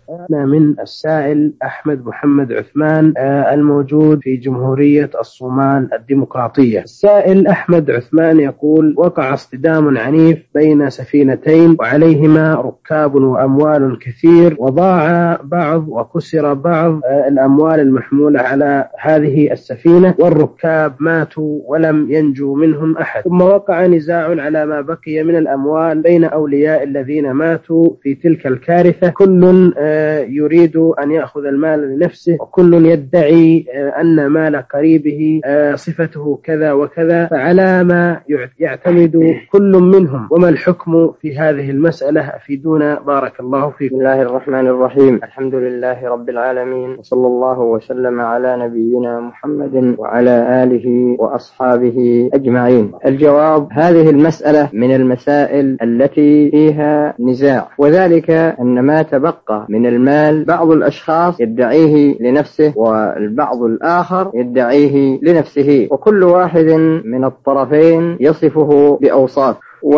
أنا من السائل أحمد محمد عثمان الموجود في جمهورية الصومال الديمقراطية. السائل أحمد عثمان يقول: وقع اصطدام عنيف بين سفينتين وعليهما ركاب وأموال كثير، وضاع بعض وكسر بعض الأموال المحمولة على هذه السفينة، والركاب ماتوا ولم ينجو منهم أحد. ثم وقع نزاع على ما بقي من الأموال بين أولياء الذين ماتوا في تلك الكارثة، كل يريد أن يأخذ المال لنفسه، وكل يدعي أن مال قريبه صفته كذا وكذا، فعلى ما يعتمد كل منهم؟ وما الحكم في هذه المسألة؟ أفيدونا بارك الله فيكم. بسم الله الرحمن الرحيم. الحمد لله رب العالمين، وصلى الله وسلم على نبينا محمد وعلى آله وأصحابه أجمعين. الجواب: هذه المسألة من المسائل التي فيها نزاع، وذلك أن ما تبقى من المال بعض الأشخاص يدعيه لنفسه والبعض الآخر يدعيه لنفسه، وكل واحد من الطرفين يصفه بأوصاف.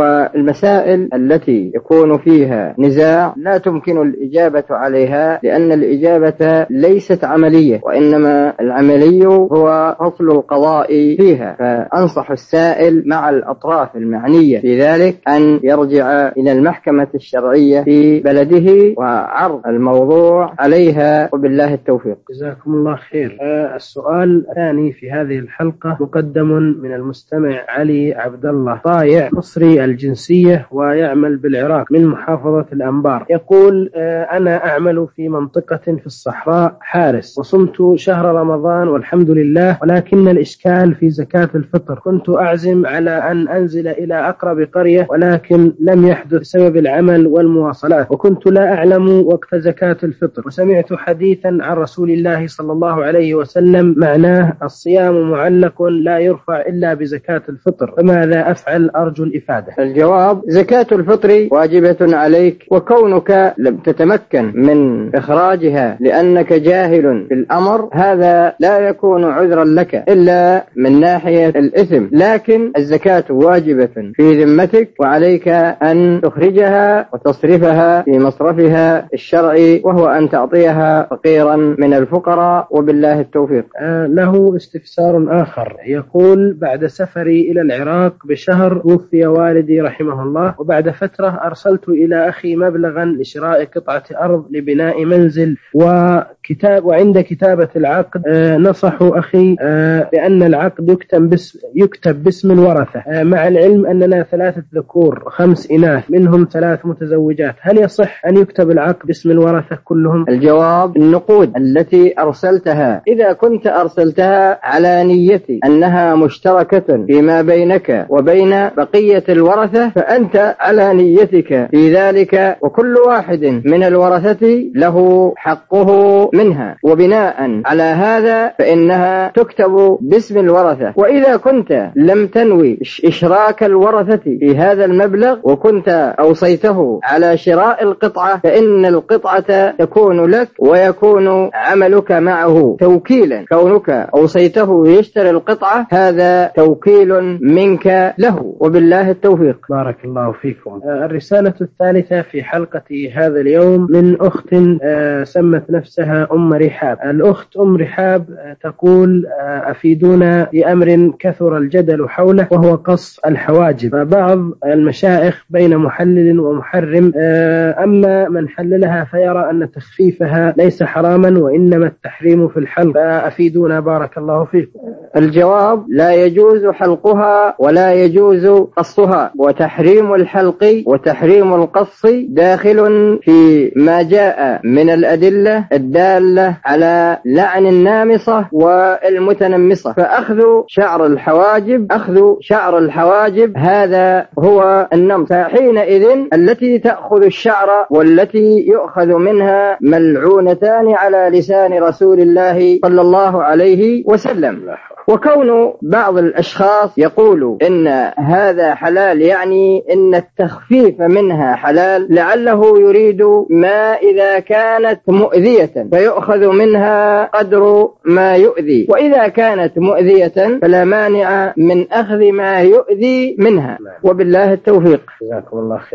والمسائل التي يكون فيها نزاع لا تمكن الإجابة عليها، لأن الإجابة ليست عملية، وإنما العملي هو فصل القضاء فيها. فأنصح السائل مع الأطراف المعنية في ذلك أن يرجع إلى المحكمة الشرعية في بلده وعرض الموضوع عليها، وبالله التوفيق. جزاكم الله خير. السؤال الثاني في هذه الحلقة مقدم من المستمع علي عبد الله طايع، مصري الجنسية ويعمل بالعراق من محافظة الأنبار. يقول: أنا أعمل في منطقة في الصحراء حارس، وصمت شهر رمضان والحمد لله، ولكن الإشكال في زكاة الفطر. كنت أعزم على أن أنزل إلى أقرب قرية، ولكن لم يحدث بسبب العمل والمواصلات، وكنت لا أعلم وقت زكاة الفطر، وسمعت حديثا عن رسول الله صلى الله عليه وسلم معناه: الصيام معلق لا يرفع إلا بزكاة الفطر، فماذا أفعل؟ أرجو الإفادة. الجواب: زكاة الفطر واجبة عليك، وكونك لم تتمكن من إخراجها لأنك جاهل في الأمر هذا لا يكون عذرا لك إلا من ناحية الإثم، لكن الزكاة واجبة في ذمتك، وعليك أن تخرجها وتصرفها في مصرفها الشرعي، وهو أن تعطيها فقيرا من الفقراء، وبالله التوفيق. له استفسار آخر. يقول: بعد سفري إلى العراق بشهر توفي والدي رحمه الله، وبعد فترة أرسلت إلى أخي مبلغا لشراء قطعة أرض لبناء منزل وعند كتابة العقد نصحوا أخي بأن العقد يكتب باسم الورثة، مع العلم أننا 3 ذكور و5 إناث منهم 3 متزوجات. هل يصح أن يكتب العقد باسم الورثة كلهم؟ الجواب: النقود التي أرسلتها إذا كنت أرسلتها على نية أنها مشتركة فيما بينك وبين بقية الورثة فأنت على نيتك في ذلك، وكل واحد من الورثة له حقه منها، وبناء على هذا فإنها تكتب باسم الورثة. وإذا كنت لم تنوي إشراك الورثة في هذا المبلغ وكنت أوصيته على شراء القطعة، فإن القطعة تكون لك ويكون عملك معه توكيلا. كونك أوصيته يشتري القطعة هذا توكيل منك له، وبالله التوفيق. بارك الله فيكم. الرسالة الثالثة في حلقة هذا اليوم من أخت سمت نفسها أم رحاب. الأخت أم رحاب تقول: أفيدونا بأمر كثر الجدل حوله، وهو قص الحواجب. بعض المشايخ بين محلل ومحرم، أما من حللها فيرى أن تخفيفها ليس حراما وإنما التحريم في الحلق، فأفيدونا بارك الله فيكم. الجواب: لا يجوز حلقها ولا يجوز قصها، وتحريم الحلق وتحريم القص داخل في ما جاء من الأدلة الدالة على لعن النامصة والمتنمصة، فأخذ شعر الحواجب هذا هو النمص. حينئذ التي تأخذ الشعر والتي يؤخذ منها ملعونتان على لسان رسول الله صلى الله عليه وسلم. وكون بعض الأشخاص يقول إن هذا حلال، يعني إن التخفيف منها حلال، لعله يريد ما إذا كانت مؤذية فيؤخذ منها قدر ما يؤذي، وإذا كانت مؤذية فلا مانع من أخذ ما يؤذي منها، وبالله التوفيق. جزاكم الله خير.